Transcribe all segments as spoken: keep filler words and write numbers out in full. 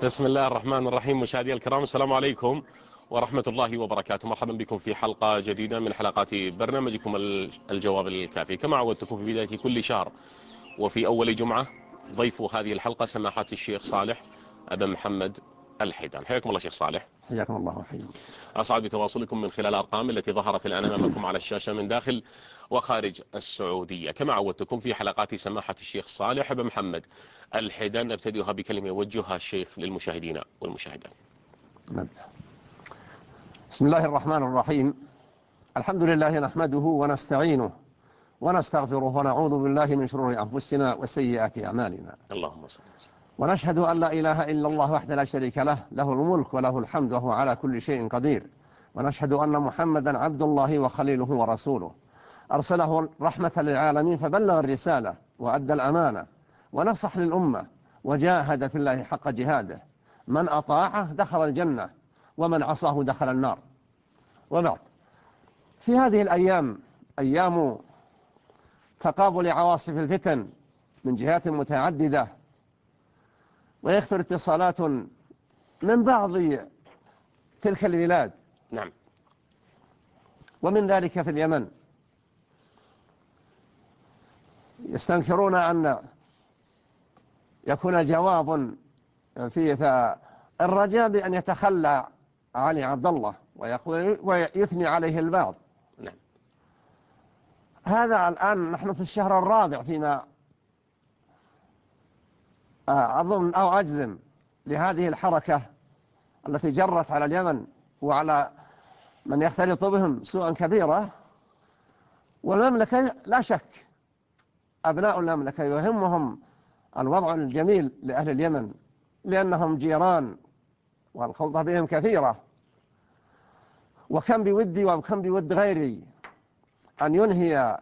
بسم الله الرحمن الرحيم. مشاهدي الكرام، السلام عليكم ورحمة الله وبركاته. مرحبا بكم في حلقة جديدة من حلقات برنامجكم الجواب الكافي. كما عودتكم في بداية كل شهر وفي أول جمعة، ضيف هذه الحلقة سماحة الشيخ صالح أبا محمد الحيدان. حياكم الله شيخ صالح. حياكم الله وحياكم. أسعد بتواصلكم من خلال الأرقام التي ظهرت الآن أمامكم على الشاشة من داخل وخارج السعودية. كما عودتكم في حلقات سماحة الشيخ صالح أبا محمد الحيدان، نبتدئها بكلمة يوجهها الشيخ للمشاهدين والمشاهدات. نبدأ. بسم الله الرحمن الرحيم. الحمد لله نحمده ونستعينه ونستغفره ونعوذ بالله من شرور أنفسنا وسيئات أعمالنا. اللهم صل وسلم. ونشهد أن لا إله إلا الله وحده لا شريك له، له الملك وله الحمد وهو على كل شيء قدير. ونشهد أن محمدا عبد الله وخليله ورسوله، أرسله رحمة للعالمين فبلغ الرسالة وأدى الأمانة ونصح للأمة وجاهد في الله حق جهاده. من أطاعه دخل الجنة ومن عصاه دخل النار. وبعد، في هذه الأيام أيام تقابل عواصف الفتن من جهات متعددة، ويكثر اتصالات من بعض تلك البلاد. نعم. ومن ذلك في اليمن يستنكرون أن يكون جواب في الرجاء بأن يتخلى علي عبد الله ويقول ويثني عليه البعض. نعم. هذا الآن نحن في الشهر الرابع فيما أظن أو أجزم لهذه الحركة التي جرت على اليمن وعلى من يختلط بهم سوءا كبيرا. والمملكة لا شك أبناء المملكة يهمهم الوضع الجميل لأهل اليمن، لأنهم جيران والخلطة بهم كثيرة، وكم بودي وكم بود غيري أن ينهي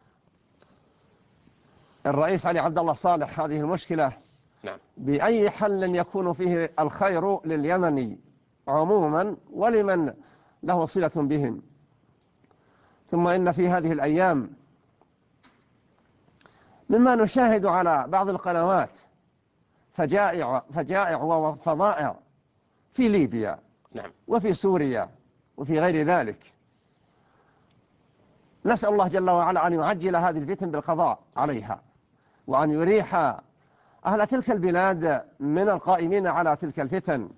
الرئيس علي عبد الله صالح هذه المشكلة. نعم. بأي حل يكون فيه الخير لليمن عموما ولمن له صلة بهم. ثم إن في هذه الأيام مما نشاهد على بعض القنوات فجائع, فجائع وفضائع في ليبيا. نعم. وفي سوريا وفي غير ذلك. نسأل الله جل وعلا أن يعجل هذه الفتن بالقضاء عليها، وأن يريح أهل تلك البلاد من القائمين على تلك الفتن.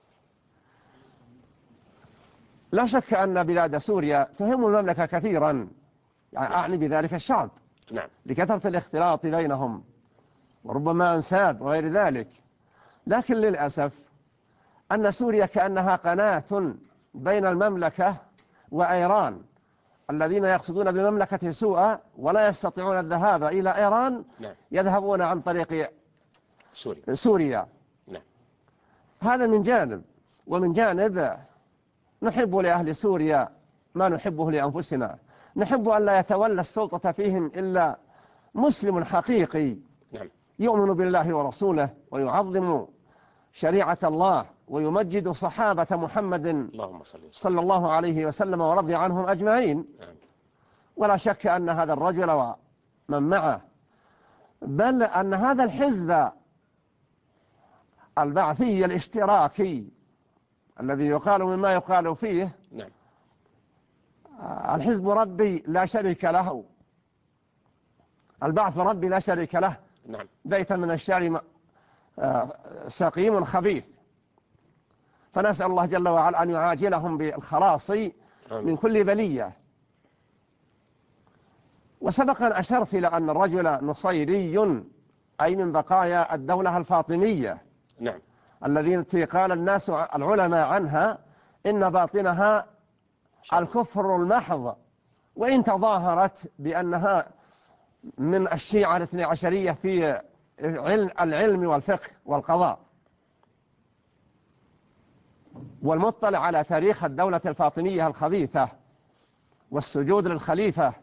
لا شك أن بلاد سوريا تهم المملكة كثيرا، يعني أعني بذلك الشعب. نعم. لكثرة الاختلاط بينهم وربما أنساب وغير ذلك. لكن للأسف أن سوريا كأنها قناة بين المملكة وإيران، الذين يقصدون بمملكة سوءا ولا يستطيعون الذهاب إلى إيران. نعم. يذهبون عن طريق سوريا. سوريا. نعم. هذا من جانب. ومن جانب نحب لأهل سوريا ما نحبه لأنفسنا. نحب أن لا يتولى السلطة فيهم إلا مسلم حقيقي. نعم. يؤمن بالله ورسوله ويعظم شريعة الله ويمجد صحابة محمد اللهم صل وسلم. صلى الله عليه وسلم ورضي عنهم أجمعين. نعم. ولا شك أن هذا الرجل ومن معه، بل أن هذا الحزب البعثي الاشتراكي الذي يقال مما يقال فيه نعم. الحزب ربي لا شريك له، البعث ربي لا شريك له. نعم. بيتا من الشعر سقيم خبيث. فنسأل الله جل وعلا أن يعاجلهم بالخلاص من كل بلية. وسبق أن أشرت إلى أن الرجل نصيري، أي من بقايا الدولة الفاطمية. نعم. الذين قال الناس العلماء عنها إن باطنها الكفر المحض، وإن تظاهرت بأنها من الشيعة الاثني عشرية في العلم والفقه والقضاء. والمطلع على تاريخ الدولة الفاطمية الخبيثة والسجود للخليفة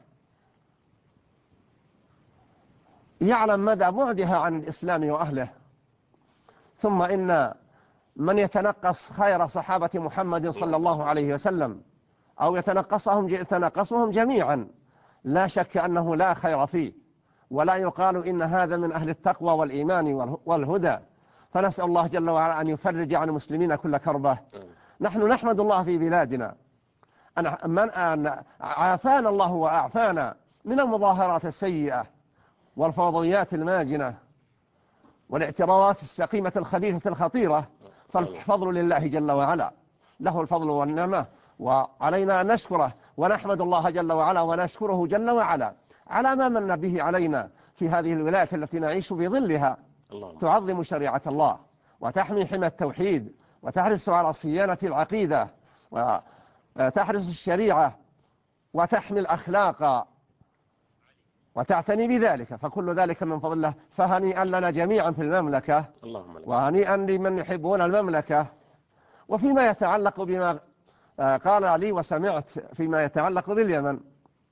يعلم مدى بعدها عن الإسلام وأهله. ثم إن من يتنقص خير صحابة محمد صلى الله عليه وسلم أو يتنقصهم يتنقصهم جميعا لا شك أنه لا خير فيه، ولا يقال إن هذا من أهل التقوى والإيمان والهدى. فنسأل الله جل وعلا أن يفرج عن المسلمين كل كربة. نحن نحمد الله في بلادنا أن من أن عافانا الله وأعفانا من المظاهرات السيئة والفوضويات الماجنة والاعتراضات السقيمة الخبيثة الخطيرة، فالفضل لله جل وعلا، له الفضل والنعمة، وعلينا أن نشكره ونحمد الله جل وعلا ونشكره جل وعلا على ما من به علينا في هذه الولايات التي نعيش في ظلها، تعظم شريعة الله وتحمي حمى التوحيد وتحرص على صيانة العقيدة وتحرص الشريعة وتحمي الأخلاق وتعتني بذلك، فكل ذلك من فضل الله. فهنيئا لنا جميعا في المملكة، وهنيئا لمن يحبون المملكة. وفيما يتعلق بما قال لي وسمعت فيما يتعلق باليمن،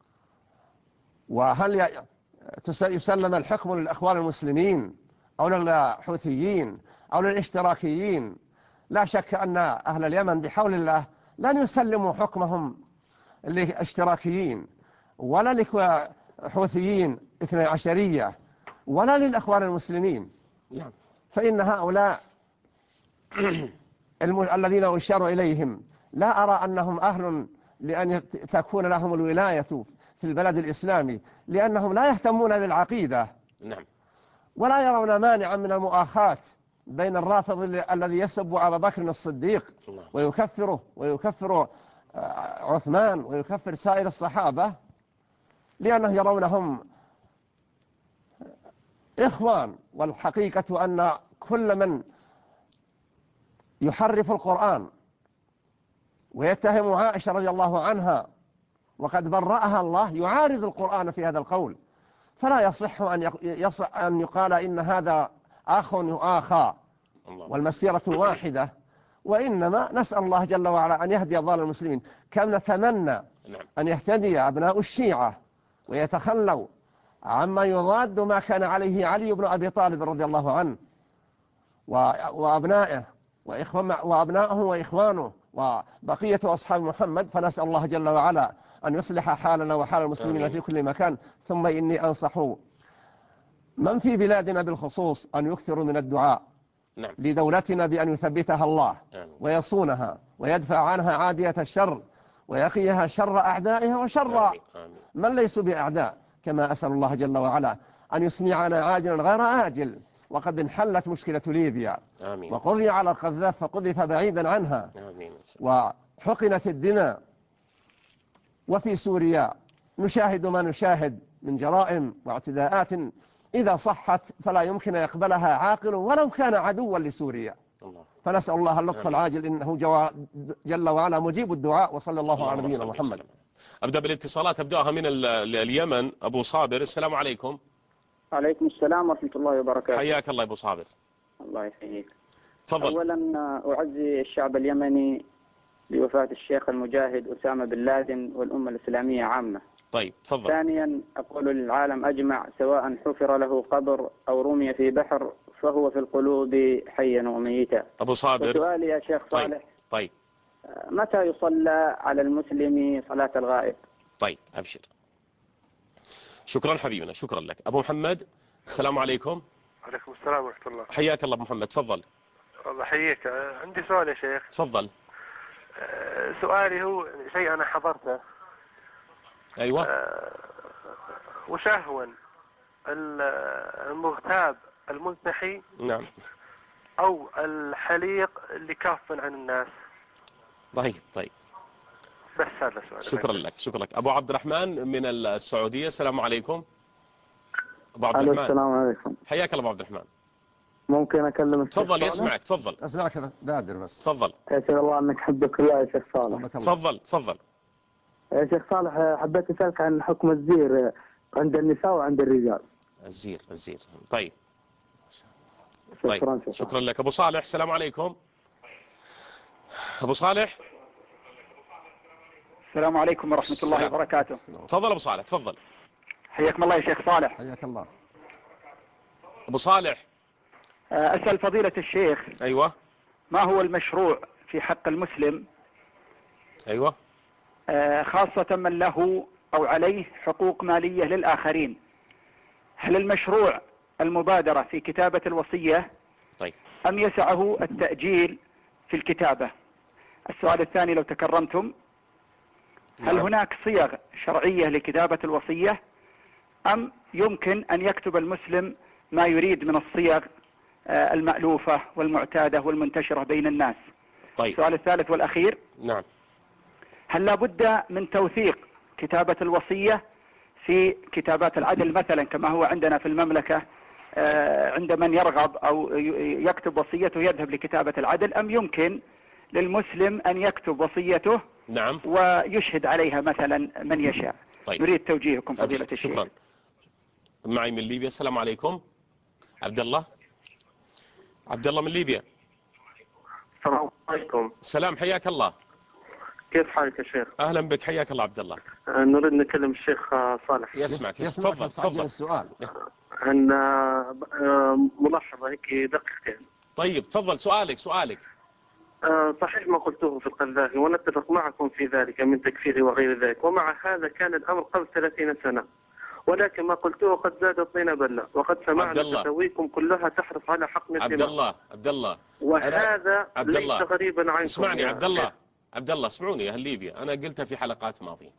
وهل يسلم الحكم للأخوان المسلمين أو للحوثيين أو للاشتراكيين، لا شك أن أهل اليمن بحول الله لن يسلموا حكمهم للاشتراكيين ولا للحوثيين اثني عشرية ولا للأخوان المسلمين، فإن هؤلاء الذين أشار إليهم لا أرى أنهم أهل لأن تكون لهم الولاية في البلد الإسلامي، لأنهم لا يهتمون بالعقيدة نعم، ولا يرون مانعا من المؤاخاة بين الرافض الذي يسب أبا بكر الصديق ويكفره ويكفر عثمان ويكفر سائر الصحابة، لأنه يرونهم إخوان. والحقيقة أن كل من يحرف القرآن ويتهم عائشة رضي الله عنها وقد برأها الله يعارض القرآن في هذا القول، فلا يصح أن يصح أن يقال إن هذا أخ يؤاخى والمسيرة واحدة، وإنما نسأل الله جل وعلا أن يهدي ضال المسلمين. كم نتمنى أن يهتدي أبناء الشيعة ويتخلوا عما يضاد ما كان عليه علي بن أبي طالب رضي الله عنه وأبنائه وأبنائه وإخوانه وبقية أصحاب محمد. فنسأل الله جل وعلا أن يصلح حالنا وحال المسلمين آمين. في كل مكان. ثم إني أنصح من في بلادنا بالخصوص أن يكثروا من الدعاء نعم. لدولتنا بأن يثبتها الله آمين. ويصونها ويدفع عنها عادية الشر ويقيها شر أعدائها وشر آمين. آمين. من ليسوا بأعداء، كما أسأل الله جل وعلا أن يسمعنا عاجلا غير آجل. وقد انحلت مشكلة ليبيا آمين. وقضي على القذاف فقذف بعيدا عنها آمين. وحقنت الدماء. وفي سوريا نشاهد ما نشاهد من جرائم واعتداءات إذا صحت فلا يمكن يقبلها عاقل ولو كان عدوا لسوريا. الله. فنسأل الله اللطف آمين. العاجل إنه جل وعلا مجيب الدعاء. وصلى الله, الله على نبينا محمد. أبدأ بالاتصالات، أبدأها من اليمن. أبو صابر، السلام عليكم. عليكم السلام ورحمة الله وبركاته. حياك الله أبو صابر. الله يحييك. تفضل. أولا أعزي الشعب اليمني بوفاة الشيخ المجاهد أسامة بن لادن والأمة الإسلامية عامة. طيب تفضل. ثانيا أقول للعالم أجمع سواء حفر له قبر أو رمي في بحر فهو في القلوب حيا وميتا. أبو صابر، سؤالي يا شيخ صالح. طيب. طيب. متى يصلى على المسلم صلاة الغائب؟ طيب أبشر. شكرا حبيبنا، شكرا لك. أبو محمد، السلام عليكم. عليكم السلام ورحمة الله. حياك الله أبو محمد، تفضل. الله يحييك. عندي سؤال يا شيخ. تفضل. سؤالي هو شيء أنا حضرته. أيوة. أه وش أهون، المغتاب الملتحي نعم أو الحليق اللي كافن عن الناس؟ طيب طيب بس هذا سؤال. شكرا لك، شكرا لك. أبو عبد الرحمن من السعودية، السلام عليكم. أبو عبد الرحمن. السلام عليكم. حياك الله أبو عبد الرحمن. ممكن أكلم الشيخ؟ تفضل، يسمعك. تفضل. أسمعك بادر بس. تفضل. يسعد الله أنك حبك الله يا شيخ صالح. تفضل تفضل. يا شيخ صالح، حبيت أسألك عن حكم الزير عند النساء وعند الرجال. الزير الزير طيب. شكرا. طيب. شكرا. شكرا لك. أبو صالح، السلام عليكم. أبو صالح. السلام عليكم ورحمة الله وبركاته. تفضل أبو صالح، تفضل. حياكم الله يا شيخ صالح. حياك الله. أبو صالح، أسأل فضيلة الشيخ. أيوة. ما هو المشروع في حق المسلم؟ أيوة. خاصة من له أو عليه حقوق مالية للآخرين، هل المشروع المبادرة في كتابة الوصية؟ طيب. أم يسعه التأجيل في الكتابة؟ السؤال الثاني لو تكرمتم، هل نعم. هناك صيغ شرعية لكتابة الوصية أم يمكن أن يكتب المسلم ما يريد من الصيغ المألوفة والمعتادة والمنتشرة بين الناس؟ طيب. السؤال الثالث والأخير، نعم. هل لا بد من توثيق كتابة الوصية في كتابات العدل مثلا كما هو عندنا في المملكة عند من يرغب أو يكتب وصيته يذهب لكتابة العدل، أم يمكن للمسلم أن يكتب وصيته نعم ويشهد عليها مثلا من يشاء؟ طيب. نريد توجيهكم فضيلة الشيخ. شكرا. معي من ليبيا. السلام عليكم. عبد الله. عبد الله من ليبيا. السلام عليكم. السلام، حياك الله. كيف حالك يا شيخ؟ اهلا بك، حياك الله عبد الله. نريد نكلم الشيخ صالح. يسمعك. تفضل تفضل. السؤال عن ملاحظة هيك دقيقتين. طيب تفضل، سؤالك سؤالك. صحيح ما قلته في القذافي ونتفق معكم في ذلك من تكفيره وغير ذلك، ومع هذا كان الأمر قبل ثلاثين سنة، ولكن ما قلته قد زاد الطين بلة، وقد سمعنا فتاويكم كلها تحرص على حقن الدماء. عبد الله عبد الله وهذا ليس غريبا عنكم. اسمعني عبد الله عبد الله اسمعوني يا أهل ليبيا، أنا قلتها في حلقات ماضية.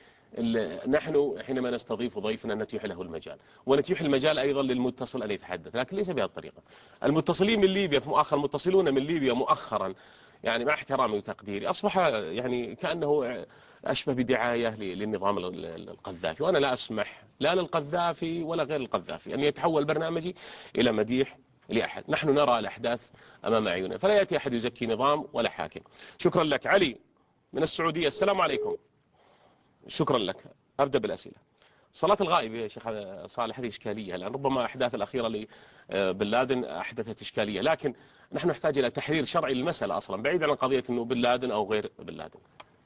نحن حينما نستضيف ضيفنا نتيح له المجال، ونتيح المجال أيضا للمتصل أن يتحدث، لكن ليس بهذه الطريقة. المتصلين من ليبيا في مؤخر المتصلون من ليبيا مؤخرا، يعني مع احترامي وتقديري، أصبح يعني كأنه أشبه بدعاية للنظام القذافي، وأنا لا أسمح لا للقذافي ولا غير القذافي أن يتحول برنامجي إلى مديح لأحد. نحن نرى الأحداث أمام أعيننا، فلا يأتي أحد يزكي نظام ولا حاكم. شكرا لك. علي من السعودية. السلام عليكم. شكرا لك. أبدأ بالأسئلة. صلاة الغائب يا شيخ صالح هذه إشكالية، لأن ربما الأحداث الأخيرة لبن لادن أحدثت إشكالية، لكن نحن نحتاج إلى تحرير شرعي للمسألة أصلا، بعيدا عن قضية أنه بن لادن أو غير بن لادن.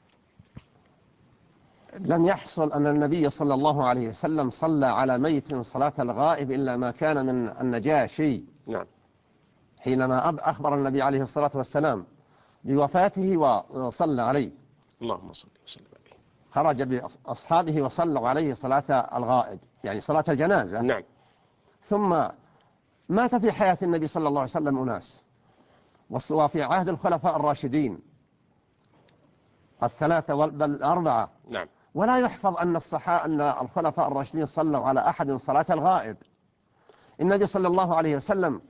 لم يحصل أن النبي صلى الله عليه وسلم صلى على ميت صلاة الغائب إلا ما كان من النجاشي. نعم. حينما أخبر النبي عليه الصلاة والسلام بوفاته وصلى عليه. اللهم صل وسلم عليه. خرج بأصحابه وصلوا عليه صلاة الغائب، يعني صلاة الجنازة. نعم. ثم مات في حياة النبي صلى الله عليه وسلم أناس، وفي عهد الخلفاء الراشدين الثلاثة بل الأربعة. نعم. ولا يحفظ أن الصحاء أن الخلفاء الراشدين صلوا على أحد صلاة الغائب. النبي صلى الله عليه وسلم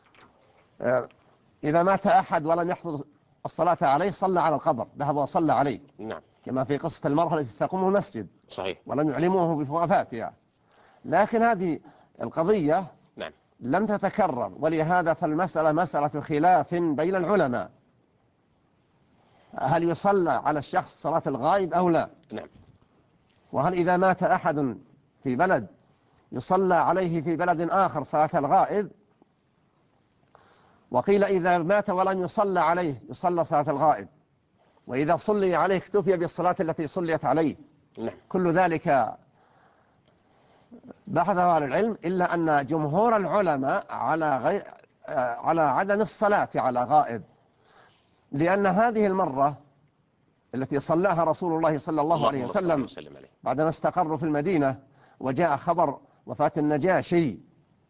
إذا مات أحد ولم يحفظ الصلاة عليه صلى على القبر، ذهب وصلى عليه. نعم. كما في قصة المرأة التي تقوم المسجد. صحيح. ولم يعلموه بوفاتها. لكن هذه القضية نعم. لم تتكرر، ولهذا فالمسألة مسألة خلاف بين العلماء، هل يصلى على الشخص صلاة الغائب أو لا؟ نعم. وهل إذا مات أحد في بلد يصلى عليه في بلد آخر صلاة الغائب؟ وقيل إذا مات ولم يصلى عليه يصلى صلاة الغائب، وإذا صلي عليه اكتفي بالصلاة التي صليت عليه. نعم. كل ذلك بحث أهل العلم، إلا أن جمهور العلماء على غير على عدم الصلاة على غائب، لأن هذه المرة التي صلاها رسول الله صلى الله عليه وسلم بعدما استقروا في المدينة وجاء خبر وفاة النجاشي،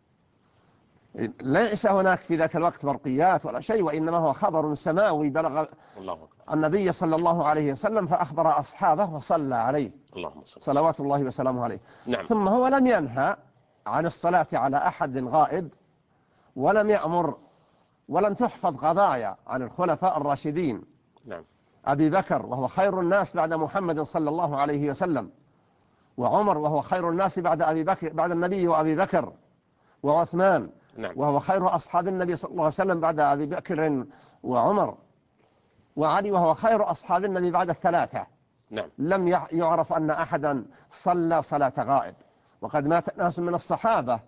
ليس هناك في ذاك الوقت برقيات ولا شيء، وإنما هو خبر سماوي بلغ النبي صلى الله عليه وسلم، فأخبر أصحابه وصلى عليه اللهم صل صلوات الله وسلامه عليه. نعم. ثم هو لم ينهى عن الصلاة على أحد غائب، ولم يأمر ولم تحفظ قضايا عن الخلفاء الراشدين. نعم. أبي بكر وهو خير الناس بعد محمد صلى الله عليه وسلم، وعمر وهو خير الناس بعد أبي بكر بعد النبي وأبي بكر، وعثمان نعم. وهو خير أصحاب النبي صلى الله عليه وسلم بعد أبي بكر وعمر، وعلي وهو خير أصحاب النبي بعد الثلاثة. نعم. لم يعرف أن أحدا صلى صلاة غائب. وقد مات ناس من الصحابة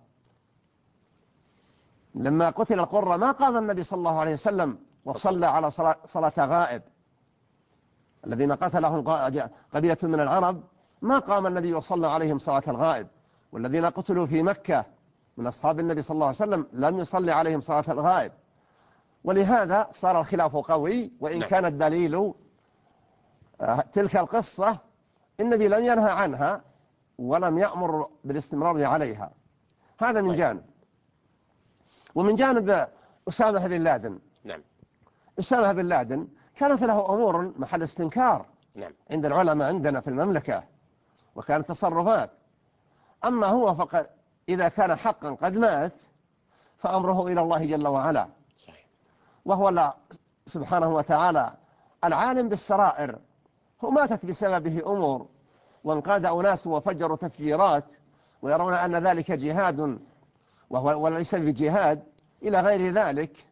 لما قتل القرة ما قام النبي صلى الله عليه وسلم وصلى على صلاة غائب. الذين قتلهم قبيلة من العرب ما قام النبي وصلى عليهم صلاة الغائب، والذين قتلوا في مكة من أصحاب النبي صلى الله عليه وسلم لم يصلي عليهم صلاة الغائب. ولهذا صار الخلاف قوي، وإن نعم. كان الدليل تلك القصة النبي لم ينهى عنها ولم يأمر بالاستمرار عليها. هذا من طيب. جانب. ومن جانب أسامة بن لادن. نعم. أسامة بن لادن كانت له أمور محل استنكار نعم. عند العلماء عندنا في المملكة، وكانت تصرفات. أما هو فقد إذا كان حقا قد مات فأمره إلى الله جل وعلا. صحيح. وهو الله سبحانه وتعالى العالم بالسرائر. هو ماتت بسببه أمور، وانقاد أناس وفجروا تفجيرات ويرون أن ذلك جهاد وهو وليس بجهاد إلى غير ذلك.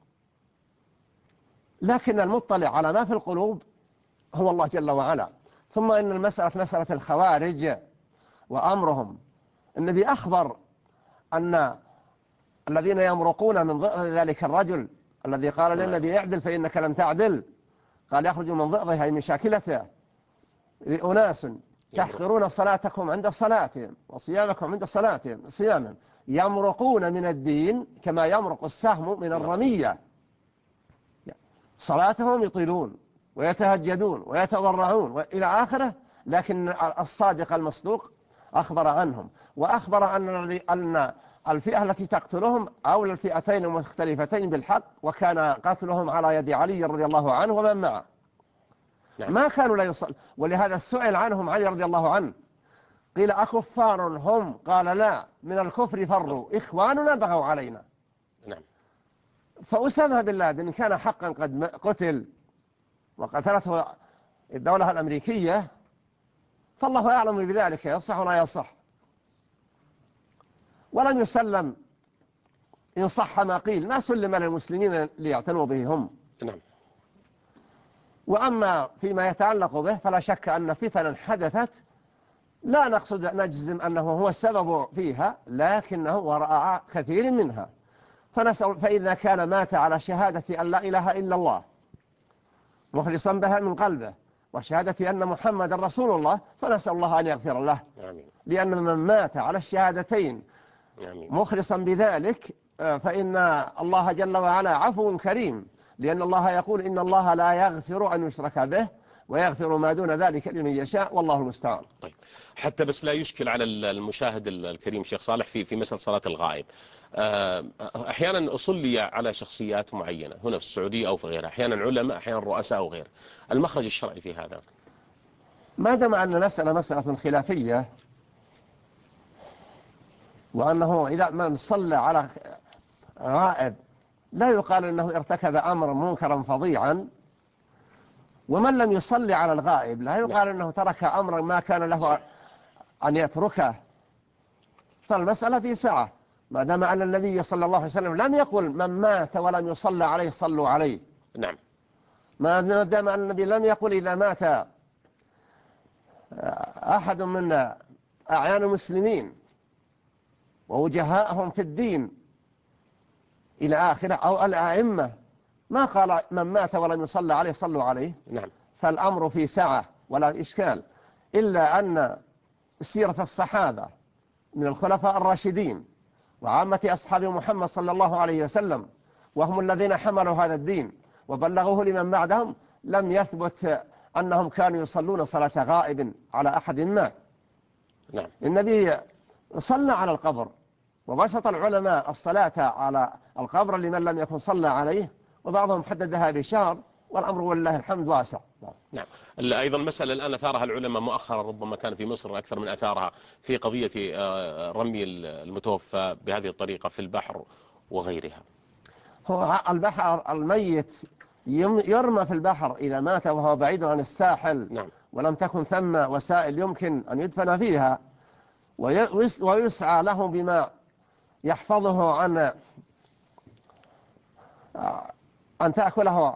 لكن المطلع على ما في القلوب هو الله جل وعلا. ثم إن المسألة مسألة الخوارج وأمرهم، النبي أخبر أن الذين يمرقون من ضئض ذلك الرجل الذي قال للنبي اعدل فإنك لم تعدل، قال يخرج من ضئضه أي من شاكلته أناس تحقرون صلاتكم عند صلاتهم وصيامكم عند صلاتهم صياما يمرقون من الدين كما يمرق السهم من الرمية. صلاتهم يطيلون ويتهجدون ويتضرعون وإلى آخره، لكن الصادق المصدوق أخبر عنهم، وأخبر أن أن الفئة التي تقتلهم أو الفئتين المختلفتين بالحق، وكان قتلهم على يد علي رضي الله عنه ومن معه. نعم. ما كانوا لا يصل. ولهذا السؤال عنهم علي رضي الله عنه قيل أكفار هم؟ قال لا، من الكفر فروا، إخواننا بغوا علينا. نعم. فأسامة بن لادن كان حقا قد قتل وقتلته الدولة الأمريكية، فالله أعلم بذلك يصح ولا يصح، ولم يسلم إن صح ما قيل، ما سلم للمسلمين ليعتنوا به هم. نعم. وأما فيما يتعلق به فلا شك أن فتنا حدثت لا نقصد نجزم أنه هو السبب فيها، لكنه وراء كثير منها. فنسأل فإذا كان مات على شهادة أن لا إله إلا الله مخلصا بها من قلبه وشهادة أن محمد رسول الله، فنسأل الله أن يغفر له. آمين. لأن من مات على الشهادتين آمين. مخلصا بذلك فإن الله جل وعلا عفو كريم، لأن الله يقول إن الله لا يغفر أن يشرك به ويغفر ما دون ذلك لمن يشاء، والله المستعان. طيب، حتى بس لا يشكل على المشاهد الكريم شيخ صالح في في مسألة صلاة الغائب، أحيانا أصلي على شخصيات معينة هنا في السعودية أو في غيرها، أحيانا علماء، أحيانا رؤساء أو غيره، المخرج الشرعي في هذا؟ ما دام أن مسألة مسألة خلافية، وأنه إذا من صلى على غائب لا يقال أنه ارتكب أمر منكرا فظيعا، ومن لم يصلي على الغائب لا يقال أنه ترك أمرا ما كان له أن يتركه. فالمسألة في سعة، ما دام أن النبي صلى الله عليه وسلم لم يقل من مات ولم يصلى عليه صلوا عليه. نعم. ما دام أن النبي لم يقل إذا مات أحد من أعيان المسلمين ووجهائهم في الدين إلى آخره أو الأئمة، ما قال من مات ولم يصلى عليه صلوا عليه. نعم. فالأمر في سعة ولا إشكال، إلا أن سيرة الصحابة من الخلفاء الراشدين وعامة أصحاب محمد صلى الله عليه وسلم، وهم الذين حملوا هذا الدين وبلغوه لمن بعدهم، لم يثبت أنهم كانوا يصلون صلاة غائب على أحد ما. نعم. النبي صلى على القبر، وبسط العلماء الصلاة على القبر لمن لم يكن صلى عليه، وبعضهم حددها بشهر، والأمر والله الحمد واسع. نعم. أيضا مسألة الآن أثارها العلماء مؤخرا، ربما كان في مصر أكثر من أثارها، في قضية رمي المتوفى بهذه الطريقة في البحر وغيرها. هو البحر الميت يرمى في البحر إذا مات وهو بعيد عن الساحل. نعم. ولم تكن ثم وسائل يمكن أن يدفن فيها، ويسعى له بما يحفظه عن أن تأكله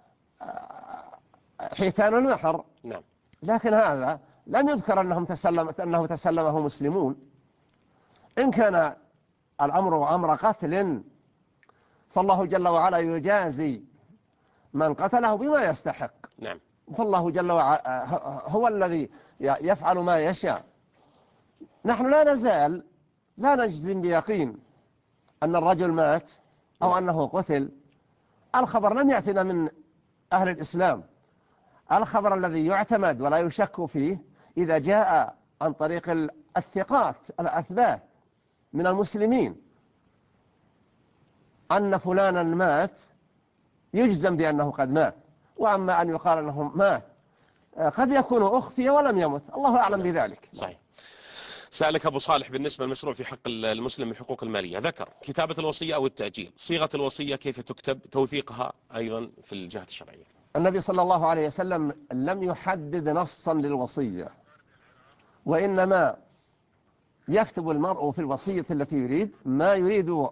حيتان البحر. نعم. لكن هذا لم يذكر أنهم تسلمت أنه تسلمه مسلمون. إن كان الأمر أمر قتل فالله جل وعلا يجازي من قتله بما يستحق. نعم. فالله جل وعلا هو الذي يفعل ما يشاء. نحن لا نزال لا نجزم بيقين أن الرجل مات أو أنه قتل. الخبر لم يأتنا من أهل الإسلام. الخبر الذي يعتمد ولا يشك فيه إذا جاء عن طريق الثقات الأثبات من المسلمين. أن فلانا مات يجزم بأنه قد مات، وأما أن يقال أنه مات قد يكون أخفي ولم يمت، الله أعلم بذلك. صحيح. سألك أبو صالح بالنسبة للمشروع في حق المسلم من الحقوق المالية، ذكر كتابة الوصية أو التأجيل، صيغة الوصية كيف تكتب، توثيقها أيضا في الجهات الشرعية. النبي صلى الله عليه وسلم لم يحدد نصا للوصية، وإنما يكتب المرء في الوصية التي يريد ما يريد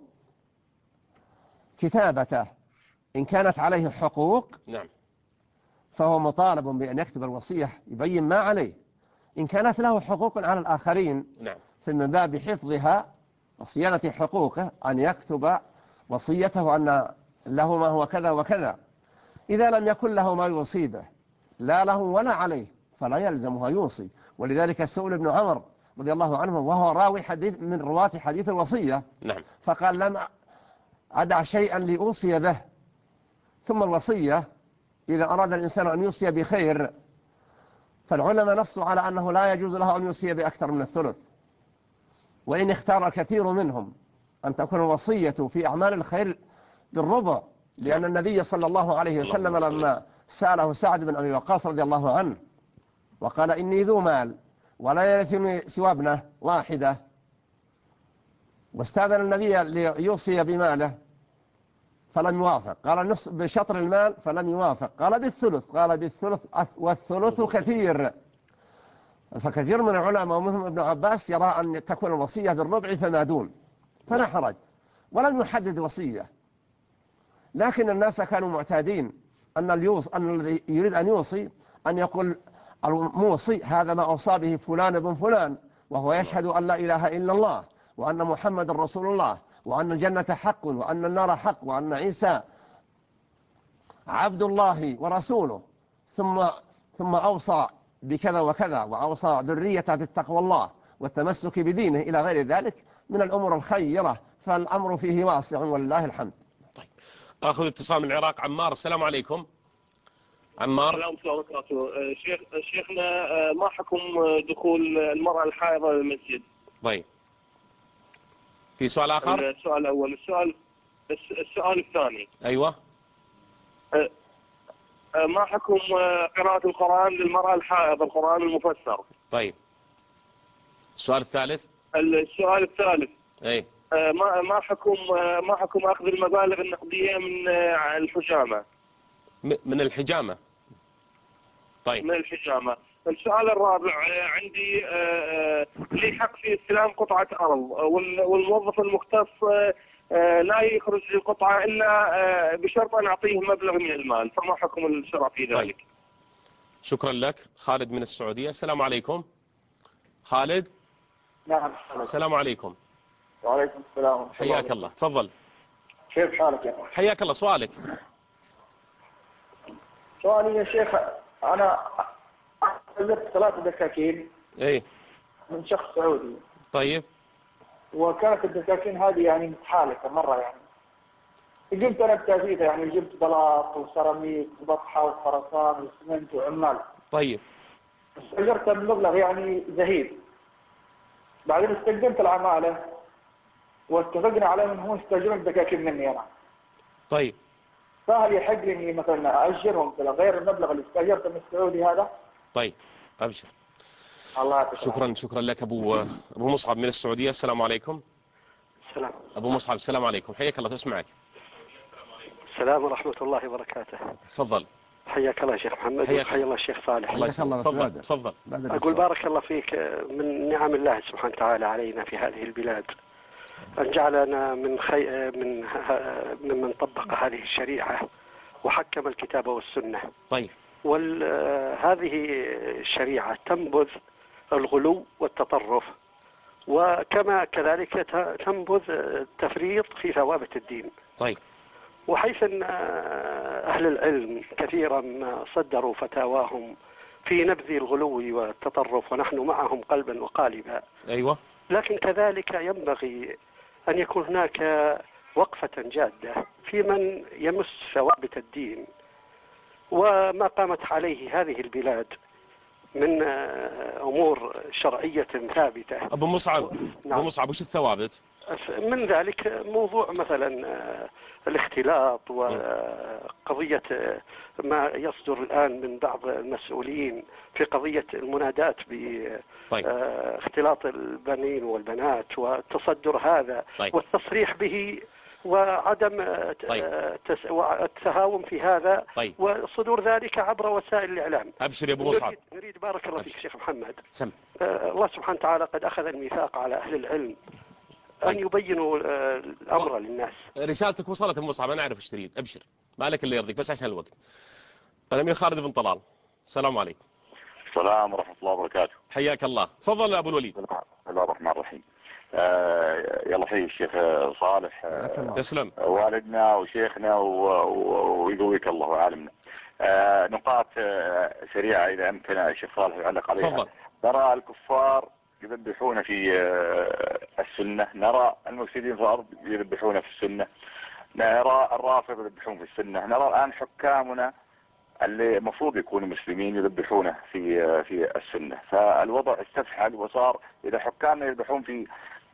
كتابته. إن كانت عليه حقوق نعم فهو مطالب بأن يكتب الوصية يبين ما عليه. إن كانت له حقوق على الآخرين نعم فمن باب حفظها وصيانة حقوقه أن يكتب وصيته أن له ما هو كذا وكذا. إذا لم يكن له ما يصيبه لا له ولا عليه فلا يلزمه يوصي. ولذلك السؤال ابن عمر رضي الله عنه وهو راوي حديث من رواة حديث الوصية نعم فقال لم أدع شيئا لأوصي به. ثم الوصية إذا أراد الإنسان أن يوصي بخير فالعلماء نصوا على أنه لا يجوز له أن يوصي بأكثر من الثلث، وإن اختار كثير منهم أن تكون الوصية في أعمال الخير بالربع، لأن النبي صلى الله عليه وسلم لما سأله سعد بن أبي وقاص رضي الله عنه وقال إني ذو مال ولا يرثني سوى ابنة واحدة، واستأذن النبي ليوصي بماله فلم يوافق، قال نص بشطر المال فلم يوافق، قال بالثلث، قال بالثلث والثلث كثير. فكثير من العلماء ومنهم ابن عباس يرى أن تكون الوصية بالربع فما دون فلا حرج، ولم يحدد وصية. لكن الناس كانوا معتادين أن اليوص أن الذي يريد أن يوصي أن يقول الموصي هذا ما أوصى به فلان بن فلان، وهو يشهد أن لا إله إلا الله وأن محمد رسول الله وأن الجنة حق وأن النار حق وأن عيسى عبد الله ورسوله، ثم ثم أوصى بكذا وكذا وأوصى ذريته بالتقوى الله والتمسك بدينه إلى غير ذلك من الأمور الخيرة، فالأمر فيه واسع ولله الحمد. طيب أخذ اتصال من العراق. عمار، السلام عليكم. عمار. السلام عليكم ورحمة الله وبركاته. شيخ شيخنا ما حكم دخول المرأة الحائضة للمسجد؟ طيب في سؤال آخر؟ السؤال الأول. السؤال السؤال الثاني. أيوة. ما حكم قراءة القرآن للمرأة الحائض، القرآن المفسر؟ طيب السؤال الثالث. السؤال الثالث. أي ما ما حكم ما حكم أخذ المبالغ النقدية من الحجامة؟ من الحجامة. طيب من الحجامة. السؤال الرابع عندي لي حق في استلام قطعة أرض والموظف المختص لا يخرج القطعة إلا بشرط أن أعطيه مبلغ من المال، فما حكم الشرع في ذلك؟ طيب. شكرا لك. خالد من السعودية، السلام عليكم. خالد. نعم. السلام عليكم. وعليكم السلام. حياك الله، تفضل. كيف حالك يا أخي؟ حياك الله. سؤالك. سؤالي يا شيخ، أنا أخذت ثلاث دكاكين ايه من شخص سعودي. طيب. وكانت الدكاكين هذه يعني متحالفة مرة، يعني جبت أنا بتأثيرها، يعني جبت بلاط وسيراميك وبطحة وخرسان وسمنت وعمال. طيب. استأجرت بمبلغ يعني زهيد، بعدين استقدمت العمالة واتفقنا على أنه هو يستأجرون الدكاكين مني أنا. طيب. فهل يحق لي مثلا أأجرهم غير المبلغ اللي استأجرته من السعودي هذا؟ طيب أبشر. الله يعطيك. شكرا شكرا لك أبو أبو مصعب من السعودية، السلام عليكم. السلام. أبو مصعب السلام عليكم، حياك الله، تسمعك. السلام ورحمة الله وبركاته. تفضل. حياك الله شيخ محمد. حياك حيا الله الشيخ صالح. الله يسلمك. تفضل تفضل. أقول بارك الله فيك، من نعم الله سبحانه وتعالى علينا في هذه البلاد أن جعلنا من خي... من ممن طبق هذه الشريعة وحكم الكتاب والسنة. طيب. وهذه الشريعة تنبذ الغلو والتطرف، وكما كذلك تنبذ التفريط في ثوابت الدين. طيب. وحيث أن أهل العلم كثيرا صدروا فتاواهم في نبذ الغلو والتطرف ونحن معهم قلبا وقالبا. أيوة. لكن كذلك ينبغي أن يكون هناك وقفة جادة في من يمس ثوابت الدين وما قامت عليه هذه البلاد من أمور شرعية ثابتة. أبو مصعب. نعم. أبو مصعب وش الثوابت؟ من ذلك موضوع مثلا الاختلاط وقضية ما يصدر الآن من بعض المسؤولين في قضية المنادات باختلاط البنين والبنات والتصدر هذا طيب. والتصريح به وعدم طيب. التهاون في هذا طيب. وصدور ذلك عبر وسائل الإعلام. أبشر يا أبو مصعب. نريد, نريد بارك الله فيك شيخ محمد. سم. الله سبحانه وتعالى قد أخذ الميثاق على أهل العلم أن يبينوا الأمر للناس. رسالتك وصلت أبو مصعب، أنا أعرف ايش تريد. أبشر ما لك اللي يرضيك، بس عشان الوقت. الأمير خالد بن طلال، السلام عليكم. السلام ورحمة الله وبركاته. حياك الله، تفضل أبو الوليد. بسم الله الرحمن الرحيم. آه يلا حي الشيخ صالح. آه تسلم. والدنا وشيخنا ويقويك الله وعالمنا. آه نقاط آه سريعة إذا أمكن الشيخ صالح يعلق عليها. تفضل. نرى الكفار يذبحون في آه السنة، نرى المفسدين في الأرض يذبحون في السنة، نرى الرافض يذبحون في السنة، نرى الآن حكامنا اللي المفروض يكونوا مسلمين يذبحونه في في السنة. فالوضع استفحل وصار إذا حكامنا يذبحون في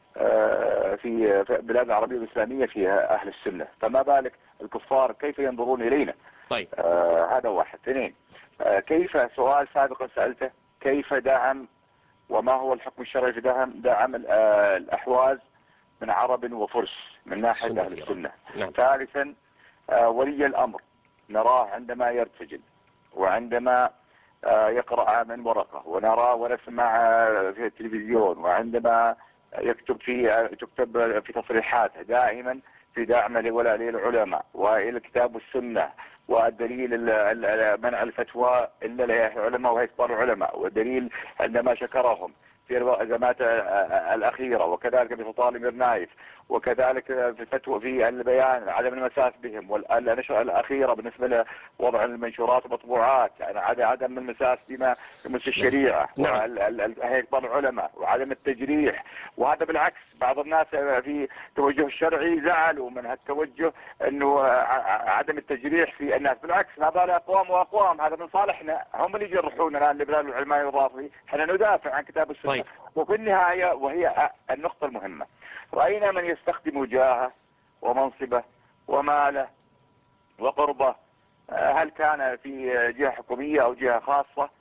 في بلاد العربية الإسلامية فيها أهل السنة، فما بالك الكفار كيف ينظرون إلينا؟ طيب. آه هذا واحد. اثنين، آه كيف سؤال سابقا سألته كيف دعم وما هو الحكم الشرعي في دعم دعم آه الأحواز من عرب وفرس من ناحية أهل السنة. نعم. ثالثا، آه ولي الأمر نراه عندما يرتجل وعندما آه يقرأ من ورقة، ونرى ونسمع في التلفزيون، وعندما يكتب في تكتب في تصريحاته دائما في دعم لولاء العلماء والى الكتاب والسنة، والدليل منع الفتوى الا للعلماء وهي كبار العلماء، والدليل عندما شكرهم في الازمات الاخيره، وكذلك في سلطان الامير نايف، وكذلك في الفتوى في البيان عدم المساس بهم، والنشرة الاخيره بالنسبه لوضع المنشورات والمطبوعات يعني عدم المساس بما يمس الشريعه. نعم. وهي كبار العلماء وعدم التجريح، وهذا بالعكس بعض الناس في توجه الشرعي زعلوا من هالتوجه انه عدم التجريح في الناس، بالعكس هذا اقوام واقوام، هذا من صالحنا، هم اللي يجرحون الان لبلاد العلماء والرافضي، احنا ندافع عن كتاب السنه. طيب. وفي النهايه وهي النقطه المهمه، راينا من يستخدم جاهه ومنصبه وماله وقربه، هل كان في جهه حكوميه او جهه خاصه،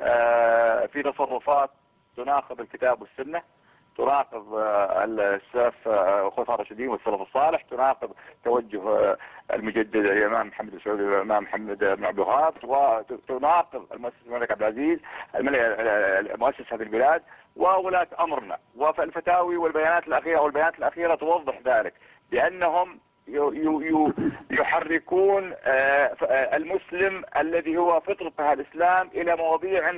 في تصرفات تناقض الكتاب والسنه، تناقض السلف الخلفاء الراشدين والسلف الصالح، تناقض توجه المجدد الامام محمد بن سعود والامام محمد بن عبد الوهاب، وتناقض المؤسس الملك عبد العزيز مؤسس هذه البلاد وولاة امرنا. والفتاوي والبيانات الاخيره والبيانات الاخيره توضح ذلك، بانهم يحركون المسلم الذي هو فطرة الإسلام إلى مواضيع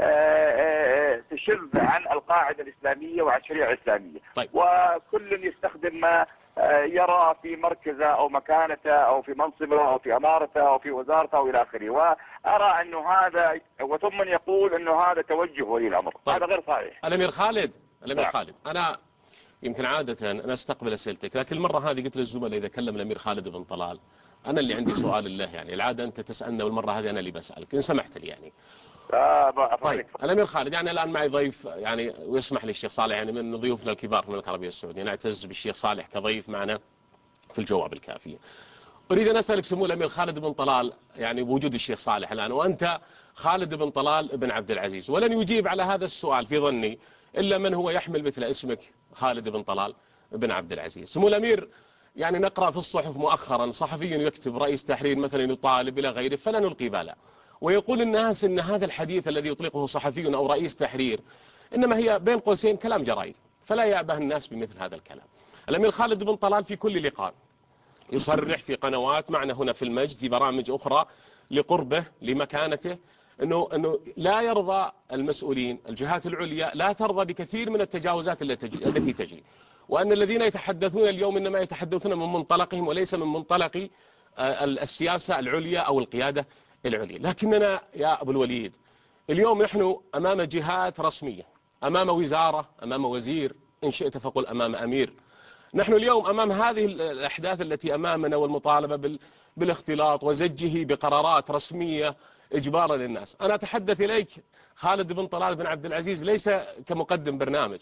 تشذ عن القاعدة الإسلامية وعن الشريعة الإسلامية. طيب. وكل يستخدم ما يرى في مركزه أو مكانته أو في منصبه أو في أمارته أو في وزارته وإلى آخره، وأرى أنه هذا وثم يقول أنه هذا توجه ولي الأمر. طيب. هذا غير صحيح. الأمير خالد الأمير نعم. خالد، أنا يمكن عادة أنا أستقبل أسئلتك، لكن المرة هذه قلت للزملاء إذا كلم الأمير خالد بن طلال أنا اللي عندي سؤال لله، يعني العادة أنت تسألنا والمرة هذه أنا اللي بسألك إن سمحت لي يعني. آه طيب الأمير خالد، يعني الآن معي ضيف يعني ويسمح لي الشيخ صالح يعني من ضيوفنا الكبار في المملكة العربية السعودية، نعتز بالشيخ صالح كضيف معنا في الجواب الكافي. أريد أن أسألك سمو الأمير خالد بن طلال يعني بوجود الشيخ صالح الآن، وأنت خالد بن طلال بن عبد العزيز، ولن يجيب على هذا السؤال في ظني إلا من هو يحمل مثل اسمك خالد بن طلال بن عبد العزيز. سمو الأمير، يعني نقرأ في الصحف مؤخرا صحفي يكتب رئيس تحرير مثلا يطالب إلى غيره فلا نلقي بالا، ويقول الناس إن هذا الحديث الذي يطلقه صحفي أو رئيس تحرير إنما هي بين قوسين كلام جرايد، فلا يأبه الناس بمثل هذا الكلام. الأمير خالد بن طلال في كل لقاء يصرح في قنوات معنا هنا في المجد في برامج أخرى لقربه لمكانته أنه, أنه لا يرضى المسؤولين الجهات العليا لا ترضى بكثير من التجاوزات التي تجري، وأن الذين يتحدثون اليوم إنما يتحدثون من منطلقهم وليس من منطلق السياسة العليا أو القيادة العليا. لكننا يا أبو الوليد اليوم نحن أمام جهات رسمية، أمام وزارة، أمام وزير، إن شئت فقل أمام أمير. نحن اليوم أمام هذه الأحداث التي أمامنا والمطالبة بالاختلاط وزجه بقرارات رسمية إجبارا للناس. أنا أتحدث إليك خالد بن طلال بن عبد العزيز ليس كمقدم برنامج،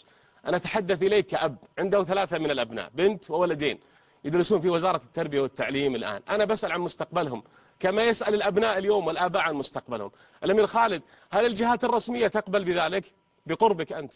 أنا أتحدث إليك كأب عنده ثلاثة من الأبناء، بنت وولدين يدرسون في وزارة التربية والتعليم الآن. أنا بسأل عن مستقبلهم كما يسأل الأبناء اليوم والآباء عن مستقبلهم. الأمير خالد، هل الجهات الرسمية تقبل بذلك بقربك أنت؟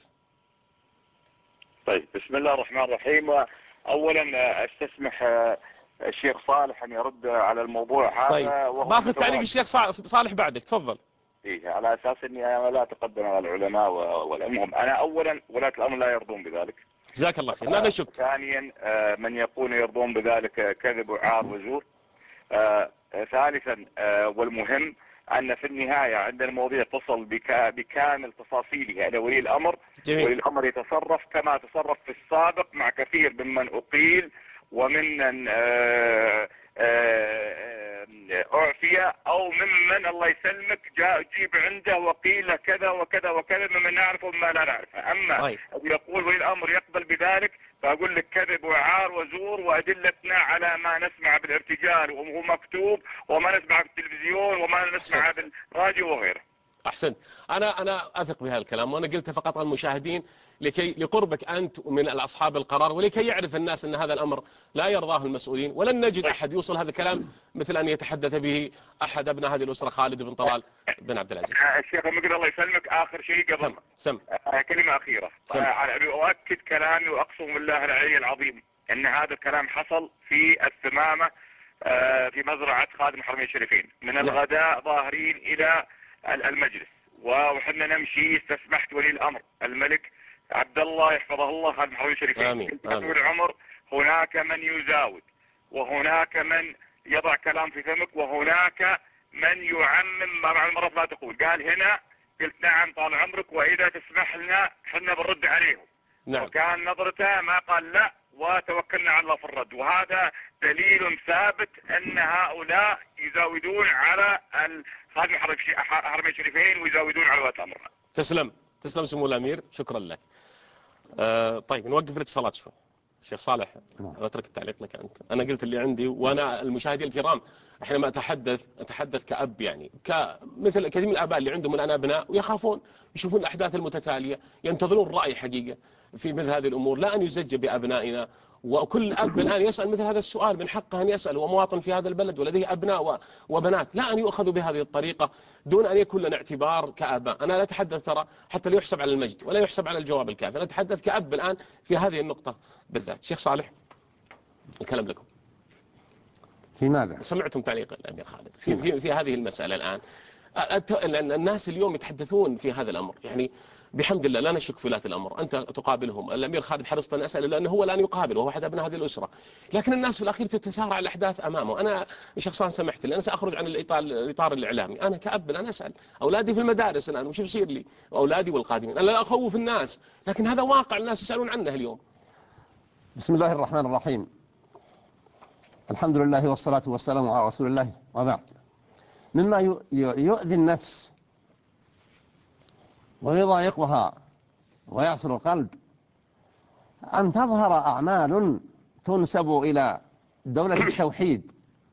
طيب، بسم الله الرحمن الرحيم. أولا استسمح الشيخ صالح أن يرد على الموضوع هذا. طيب، باخذ تعليق الشيخ صالح بعدك، تفضل. إيه، على أساس أني أنا لا أتقدم على العلماء والأمهم. أنا أولا ولاة الأمر لا يرضون بذلك. جزاك الله خير، لا نشك. ثانيا من يكون يرضون بذلك كذب وعار وزور. آه، ثالثا آه، والمهم أن في النهاية عندنا المواضيع تصل بكا بكامل تفاصيلها إلى ولي الأمر. جميل. ولي الأمر يتصرف كما تصرف في السابق مع كثير ممن أقيل وممن آه آه أعفي أو ممن الله يسلمك جاء جيب عنده وقيل كذا وكذا وكذا ممن نعرفه وما لا نعرفه. أما طيب. يقول ولي الأمر يقبل بذلك، فأقول لك كذب وعار وزور، وأدلتنا على ما نسمع بالارتجال وهو مكتوب وما نسمع بالتلفزيون وما نسمع بالراديو وغيره. أحسن. أنا أنا أثق بهذا الكلام، وأنا قلت فقط عن المشاهدين لكي لقربك أنت من أصحاب القرار، ولكي يعرف الناس أن هذا الأمر لا يرضاه المسؤولين، ولن نجد أحد يوصل هذا الكلام مثل أن يتحدث به أحد أبناء هذه الأسرة، خالد بن طلال بن عبد العزيز. الشيخ مقدر الله يسلمك، آخر شيء قبل سم. سم. كلمة أخيرة. سم. أؤكد كلامي وأقسم بالله العلي العظيم أن هذا الكلام حصل في الثمامة في مزرعة خادم الحرمين الشريفين من الغداء ظاهرين إلى المجلس، وحنا نمشي. استسمحت ولي الأمر الملك عبد الله يحفظه الله خادم الحرمين الشريفين. آمين. آمين. العمر هناك من يزاود، وهناك من يضع كلام في فمك، وهناك من يعمم ما مع المرض لا تقول. قال هنا، قلت نعم طال عمرك، وإذا تسمح لنا حنا بنرد عليهم. نعم. وكان نظرته ما قال لا، وتوكلنا على الله في الرد. وهذا دليل ثابت أن هؤلاء يزاودون على خادم الحرمين الشريفين ويزاودون على ولاة الأمر. تسلم تسلم سمو الأمير، شكرا لك. أه طيب، نوقف الاتصالات شوي. الشيخ صالح، أترك التعليق لك أنت. أنا قلت اللي عندي، وأنا المشاهدين الكرام حينما أتحدث أتحدث كأب، يعني كمثل كثير من الآباء اللي عندهم الآن أبناء ويخافون يشوفون الأحداث المتتالية، ينتظرون الرأي حقيقة في مثل هذه الأمور، لا أن يزج بأبنائنا. وكل أب الآن يسأل مثل هذا السؤال، من حقه أن يسأل، ومواطن في هذا البلد ولديه أبناء وبنات، لا أن يؤخذوا بهذه الطريقة دون أن يكون لنا اعتبار كآباء. أنا لا أتحدث ترى حتى لا يحسب على المجد ولا يحسب على الجواب الكافي، أنا أتحدث كأب الآن في هذه النقطة بالذات. شيخ صالح، الكلام لكم. في ماذا؟ سمعتم تعليق الأمير خالد في, في, في هذه المسألة الآن. الناس اليوم يتحدثون في هذا الأمر، يعني بحمد الله لا نشك في ولاة الأمر. أنت تقابلهم، الأمير خالد حرصت أن أسأل لأنه هو الآن يقابل وهو أحد أبناء هذه الأسرة، لكن الناس في الأخير تتسارع الأحداث أمامه. أنا شخصيا سمحت لي، أنا سأخرج عن الإطار, الإطار الإعلامي. أنا كأب الآن أسأل أولادي في المدارس الآن وش بيصير لي وأولادي والقادمين. أنا لا أخوف الناس، لكن هذا واقع الناس يسألون عنه اليوم. بسم الله الرحمن الرحيم. الحمد لله والصلاة والسلام على رسول الله، وبعد. مما يؤذي النفس ويضايقها ويعصر القلب أن تظهر أعمال تنسب إلى دولة التوحيد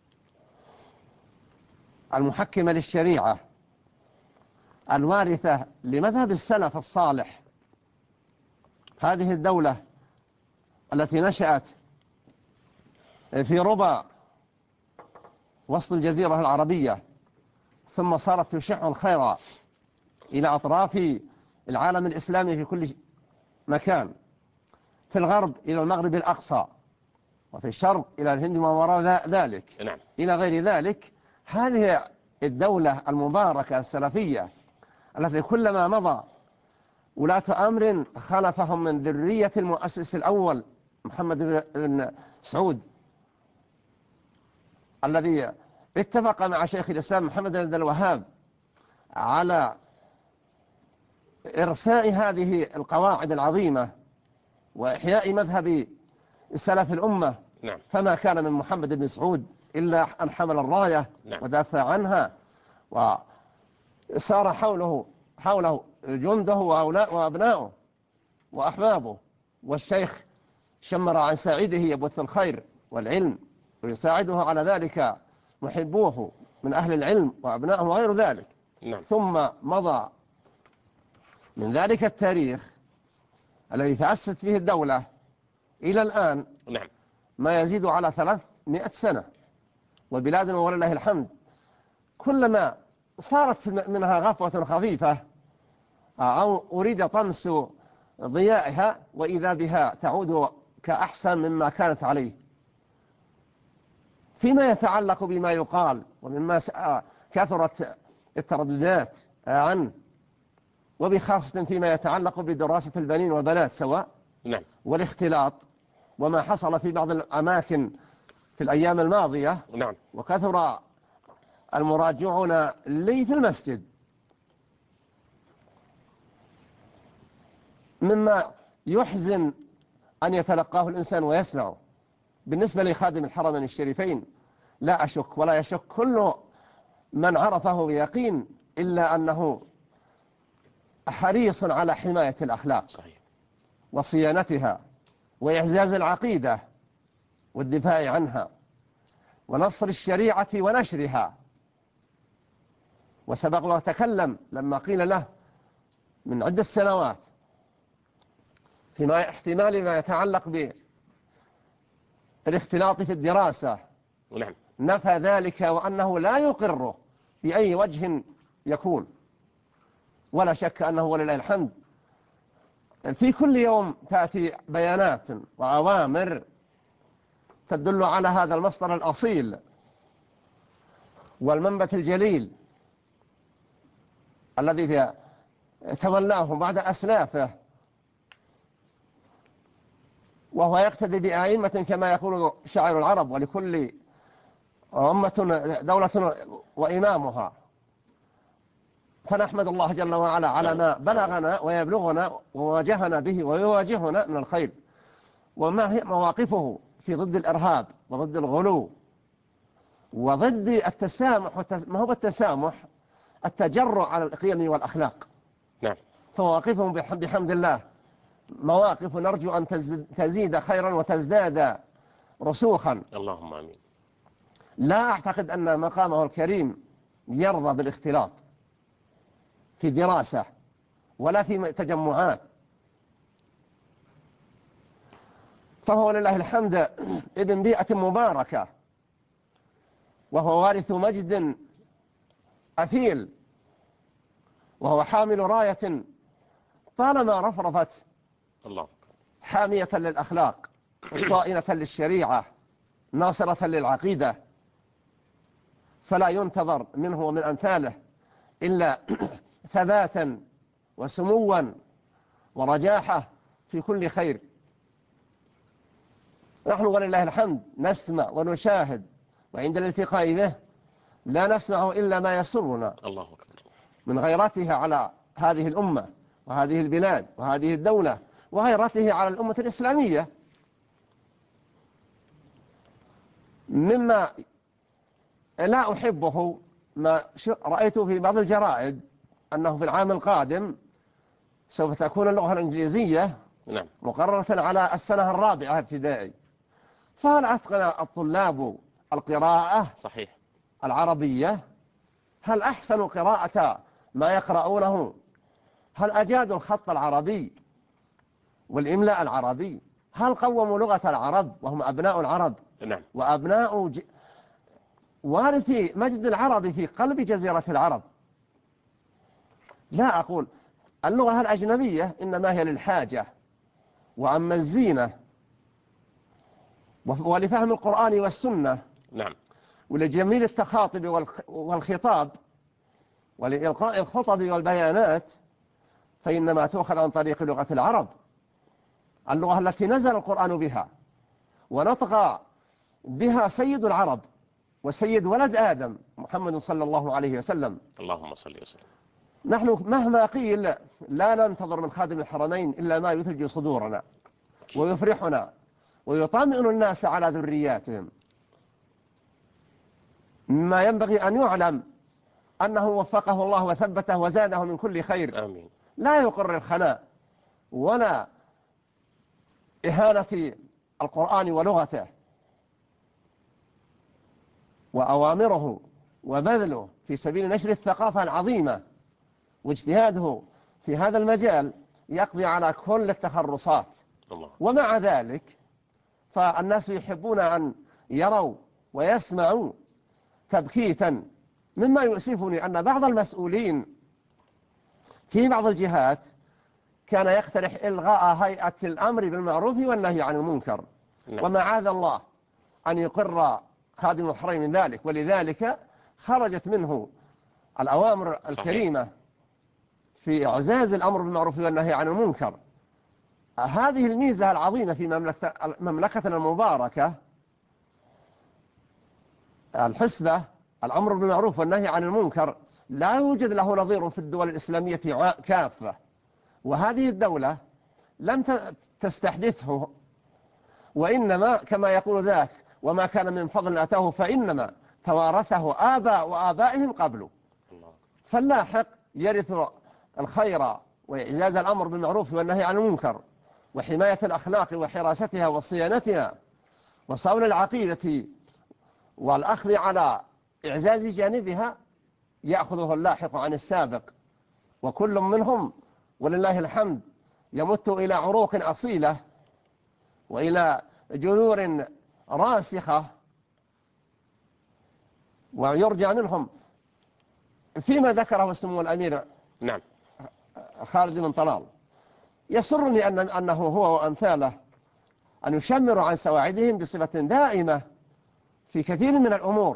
المحكمة للشريعة الوارثة لمذهب السلف الصالح. هذه الدولة التي نشأت في ربع وسط الجزيرة العربية، ثم صارت تشع الخير إلى أطراف العالم الإسلامي في كل مكان، في الغرب إلى المغرب الأقصى، وفي الشرق إلى الهند وما وراء ذلك. نعم. إلى غير ذلك. هذه الدولة المباركة السلفية التي كلما مضى ولاة أمر خلفهم من ذرية المؤسس الأول محمد بن سعود، الذي اتفق مع شيخ الإسلام محمد بن عبد الوهاب على إرساء هذه القواعد العظيمة وإحياء مذهب السلف الأمة. نعم. فما كان من محمد بن سعود إلا أن حمل الراية. نعم. ودافع عنها، وصار حوله حوله جنده وأبناؤه وأحبابه، والشيخ شمر عن ساعده يبث الخير والعلم ويساعده على ذلك محبوه من أهل العلم وأبنائه وغير ذلك. نعم. ثم مضى من ذلك التاريخ الذي تأسست فيه الدولة إلى الآن نعم ما يزيد على ثلاثمائة سنة، وبلادنا ولله الحمد كلما صارت منها غفوة خفيفة أو أريد طمس ضيائها وإذا بها تعود كأحسن مما كانت عليه. فيما يتعلق بما يقال ومما كثرت الترددات عنه، وبخاصة فيما يتعلق بدراسة البنين والبنات سواء نعم والاختلاط وما حصل في بعض الأماكن في الأيام الماضية، نعم وكثر المراجعون لي في المسجد مما يحزن أن يتلقاه الإنسان ويسمعه. بالنسبة لخادم الحرمين الشريفين لا أشك ولا يشك كل من عرفه بيقين إلا أنه حريص على حماية الأخلاق صحيح وصيانتها وإعزاز العقيدة والدفاع عنها ونصر الشريعة ونشرها. وسبق وتكلم لما قيل له من عدة سنوات فيما احتمال ما يتعلق بالاختلاط في الدراسة، نعم نفى ذلك وأنه لا يقر بأي وجه يكون، ولا شك أنه ولله الحمد في كل يوم تأتي بيانات وأوامر تدل على هذا المصدر الأصيل والمنبت الجليل الذي تولاه بعد أسلافه، وهو يقتدي بأئمة كما يقول شاعر العرب: ولكل أمة دولة وإمامها. فنحمد الله جل وعلا على ما بلغنا ويبلغنا وواجهنا به ويواجهنا من الخير، وما هي مواقفه في ضد الإرهاب وضد الغلو وضد التسامح. ما هو التسامح؟ التجرؤ على القيم والأخلاق. نعم. فمواقفهم بحمد الله مواقف نرجو أن تزيد خيرا وتزداد رسوخا. اللهم آمين. لا أعتقد أن مقامه الكريم يرضى بالاختلاط في دراسة ولا في تجمعات، فهو لله الحمد ابن بيئة مباركة، وهو وارث مجد أثيل، وهو حامل راية طالما رفرفت الله حامية للأخلاق صائنة للشريعة ناصرة للعقيدة، فلا ينتظر منه ومن أمثاله إلا ثباتا وسموا ورجاحة في كل خير. نحن ولله الحمد نسمع ونشاهد، وعند الالتقاء به لا نسمع إلا ما يسرنا الله أكبر من غيرتها على هذه الأمة وهذه البلاد وهذه الدولة وغيرته على الأمة الإسلامية. مما لا أحبه ما رأيته في بعض الجرائد أنه في العام القادم سوف تكون اللغة الإنجليزية نعم. مقررة على السنة الرابعة ابتدائي، فهل أتقن الطلاب القراءة صحيح العربية؟ هل أحسنوا قراءة ما يقرؤونه؟ هل أجادوا الخط العربي والإملاء العربي؟ هل قوموا لغة العرب وهم أبناء العرب نعم. وأبناء ج... وارثي مجد العرب في قلب جزيرة العرب؟ لا أقول اللغة الأجنبية إنما هي للحاجة، وأما الزينة ولفهم القرآن والسنة نعم. ولجميل التخاطب والخطاب ولإلقاء الخطب والبيانات فإنما تؤخذ عن طريق لغة العرب، اللغة التي نزل القرآن بها ونطق بها سيد العرب وسيد ولد آدم محمد صلى الله عليه وسلم. اللهم صل وسلم. نحن مهما قيل لا ننتظر من خادم الحرمين إلا ما يثلج صدورنا ويفرحنا ويطمئن الناس على ذرياتهم. ما ينبغي أن يعلم أنه وفقه الله وثبته وزاده من كل خير. آمين. لا يقر الخناء ولا إهانة القرآن ولغته، وأوامره وبذله في سبيل نشر الثقافة العظيمة واجتهاده في هذا المجال يقضي على كل التخرصات. الله. ومع ذلك فالناس يحبون أن يروا ويسمعوا تبكيتا، مما يؤسفني أن بعض المسؤولين في بعض الجهات كان يقترح إلغاء هيئة الأمر بالمعروف والنهي عن المنكر. نعم. ومعاذ الله أن يقر خادم الحرمين من ذلك، ولذلك خرجت منه الأوامر الكريمة في إعزاز الأمر بالمعروف والنهي عن المنكر. هذه الميزة العظيمة في مملكتنا المباركة، الحسبة، الأمر بالمعروف والنهي عن المنكر، لا يوجد له نظير في الدول الإسلامية كافة. وهذه الدولة لم تستحدثه، وإنما كما يقول ذاك وما كان من فضل أتاه فإنما توارثه آباء وآبائهم قبله. فاللاحق يرث الخير وإعزاز الأمر بالمعروف والنهي عن المنكر وحماية الأخلاق وحراستها وصيانتها وصون العقيدة والأخذ على إعزاز جانبها، يأخذه اللاحق عن السابق. وكل منهم ولله الحمد يمت إلى عروق أصيلة وإلى جذور راسخة، ويرجى منهم فيما ذكره سمو الأمير نعم خالد بن طلال. يسرني أن أنه هو وأمثاله أن يشمروا عن سواعدهم بصفة دائمة في كثير من الأمور.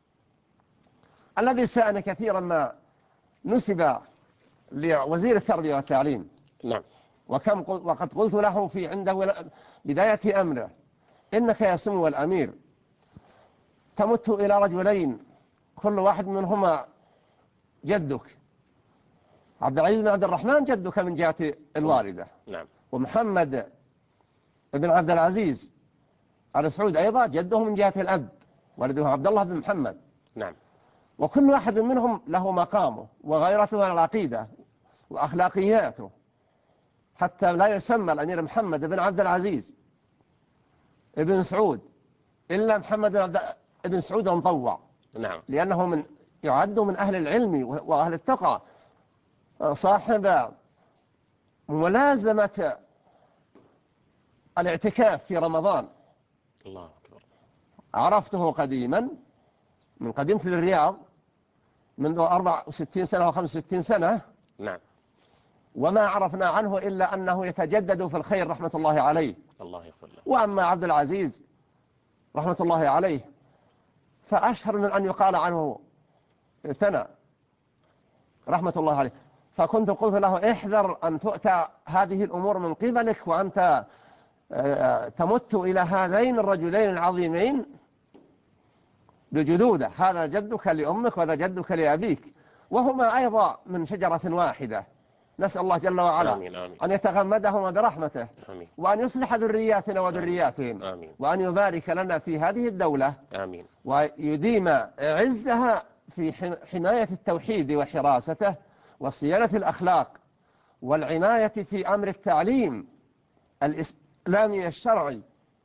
الذي سأل كثيرا ما نسب لوزير التربية والتعليم. نعم. وكم وقد قلت له في عند بداية أمره: إنك يا سمو الأمير تمت إلى رجلين كل واحد منهما جدك. عبد العزيز بن عبد الرحمن جدك من جهة الوالدة. نعم. ومحمد بن عبد العزيز آل سعود أيضا جده من جهة الأب، والده عبد الله بن محمد. نعم. وكل واحد منهم له مقامه وغيرته على العقيدة وأخلاقياته، حتى لا يسمى الأمير محمد بن عبد العزيز ابن سعود إلا محمد بن سعود المطوع. نعم. لأنه من يعد من أهل العلم وأهل التقى، صاحب ملازمة الاعتكاف في رمضان. الله أكبر. عرفته قديما من قدمت للرياض منذ أربع وستين سنة وخمس وستين سنة. نعم. وما عرفنا عنه إلا أنه يتجدد في الخير رحمة الله عليه. الله يغفر له. وأما عبد العزيز رحمة الله عليه فأشهر من أن يقال عنه ثنى رحمة الله عليه. فكنت قلت له: احذر أن تؤتى هذه الأمور من قبلك وأنت تمت إلى هذين الرجلين العظيمين بجدودة، هذا جدك لأمك وهذا جدك لأبيك، وهما أيضا من شجرة واحدة. نسأل الله جل وعلا آمين آمين. أن يتغمدهما برحمته. آمين. وأن يصلح ذرياتنا وذرياتهم. آمين. وأن يبارك لنا في هذه الدولة. آمين. ويديم عزها في حماية التوحيد وحراسته وصيانة الأخلاق والعناية في أمر التعليم الإسلامي الشرعي،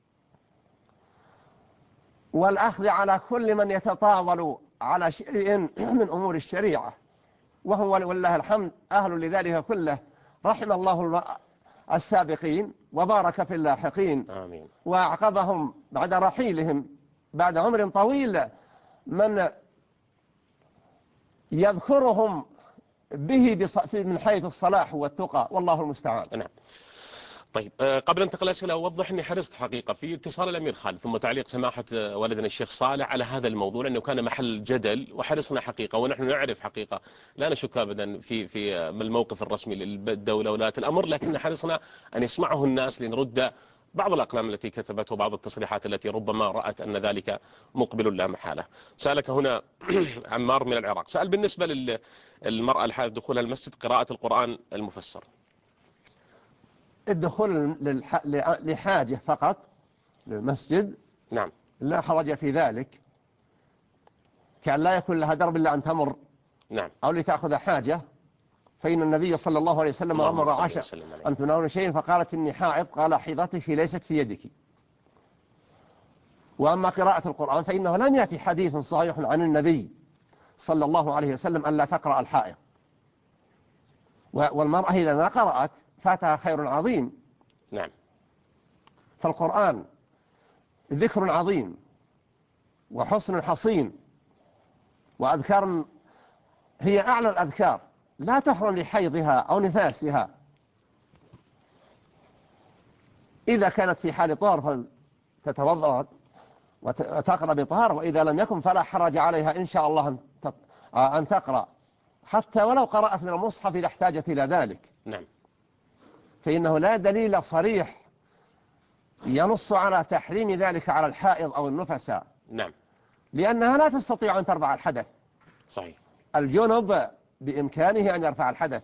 والأخذ على كل من يتطاول على شيء من أمور الشريعة، وهو والله الحمد أهل لذلك كله. رحم الله السابقين وبارك في اللاحقين. آمين. وأعقبهم بعد رحيلهم بعد عمر طويل من يذكرهم به من حيث الصلاح والتقى، والله المستعان. نعم. طيب قبل أن انتقل الأسئلة أوضح أني حرصت حقيقة في اتصال الأمير خالد ثم تعليق سماحة والدنا الشيخ صالح على هذا الموضوع، لأنه كان محل جدل، وحرصنا حقيقة ونحن نعرف حقيقة لا نشك أبدا في في الموقف الرسمي للدولة ولاة الأمر، لكن حرصنا أن يسمعه الناس لنرد بعض الأقلام التي كتبت وبعض التصريحات التي ربما رأت أن ذلك مقبل لا محالة. سألك هنا عمار من العراق، سأل بالنسبة للمرأة الحائض دخولها المسجد قراءة القرآن المفسر. الدخول لحاجة فقط للمسجد نعم لا حرج في ذلك، كان لا يكون لها درب إلا أن تمر نعم أو لتأخذ حاجة. فإن النبي صلى الله عليه وسلم أمر عائشة أن تناول شيء فقالت إني حائض، قال حيضتك ليست في يدك. وأما قراءة القرآن فإنه لم يأتي حديث صحيح عن النبي صلى الله عليه وسلم أن لا تقرأ الحائض. والمرأة إذا ما قرأت فاتها خير عظيم. نعم. فالقرآن ذكر عظيم وحسن حصين وأذكار هي أعلى الأذكار، لا تحرم لحيضها أو نفاسها. إذا كانت في حال طهر فتتوضأ وتقرأ بطهر، وإذا لم يكن فلا حرج عليها إن شاء الله أن تقرأ، حتى ولو قرأت من المصحف إذا احتاجت إلى ذلك. نعم. فإنه لا دليل صريح ينص على تحريم ذلك على الحائض أو النفساء. نعم. لأنها لا تستطيع أن ترفع الحدث. صحيح. الجنب بإمكانه أن يرفع الحدث،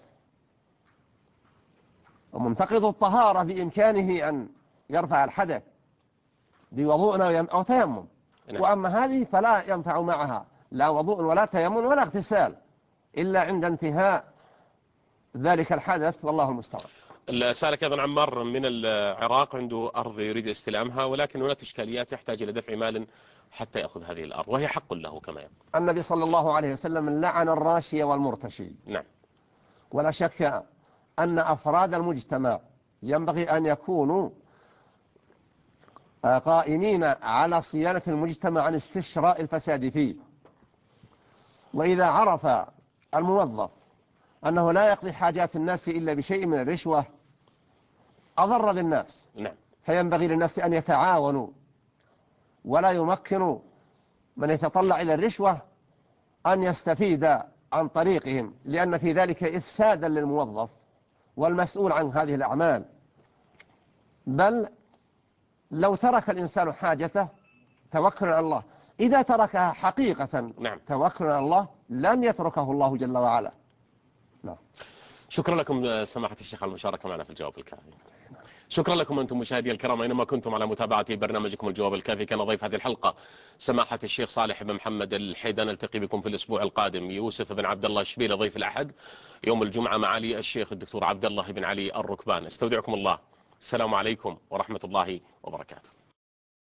ومنتقض الطهارة بإمكانه أن يرفع الحدث بوضوء أو تيمم. نعم. وأما هذه فلا ينفع معها لا وضوء ولا تيمم ولا اغتسال إلا عند انتهاء ذلك الحدث، والله المستعان. سألك أيضا عمار من العراق، عنده أرض يريد استلامها، ولكن هناك إشكاليات، يحتاج إلى دفع مال حتى يأخذ هذه الأرض، وهي حق له كما يقول. النبي صلى الله عليه وسلم لعن الراشي والمرتشي. نعم. ولا شك أن أفراد المجتمع ينبغي أن يكونوا قائمين على صيانة المجتمع عن استشراء الفساد فيه. وإذا عرف الموظف أنه لا يقضي حاجات الناس إلا بشيء من الرشوة أضر بالناس. نعم. فينبغي للناس أن يتعاونوا ولا يمكنوا من يتطلع إلى الرشوة أن يستفيد عن طريقهم، لأن في ذلك إفسادا للموظف والمسؤول عن هذه الأعمال. بل لو ترك الإنسان حاجته توكل على الله، إذا تركها حقيقة نعم. توكل على الله لن يتركه الله جل وعلا. نعم. شكرا لكم سماحة الشيخ على المشاركة معنا في الجواب الكافي. شكرا لكم أنتم مشاهدي الكرام أينما كنتم على متابعة برنامجكم الجواب الكافي. كان ضيف هذه الحلقة سماحة الشيخ صالح بن محمد الحيدان. نلتقي بكم في الأسبوع القادم. يوسف بن عبد الله الشبيلي ضيف الأحد، يوم الجمعة معالي الشيخ الدكتور عبد الله بن علي الركبان. استودعكم الله. السلام عليكم ورحمة الله وبركاته.